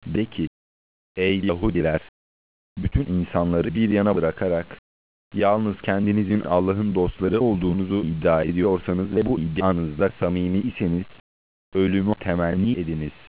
De ki, ey Yahudiler! Bütün insanları bir yana bırakarak, yalnız kendinizin Allah'ın dostları olduğunuzu iddia ediyorsanız ve bu iddianızda samimi iseniz, ölümü temenni ediniz.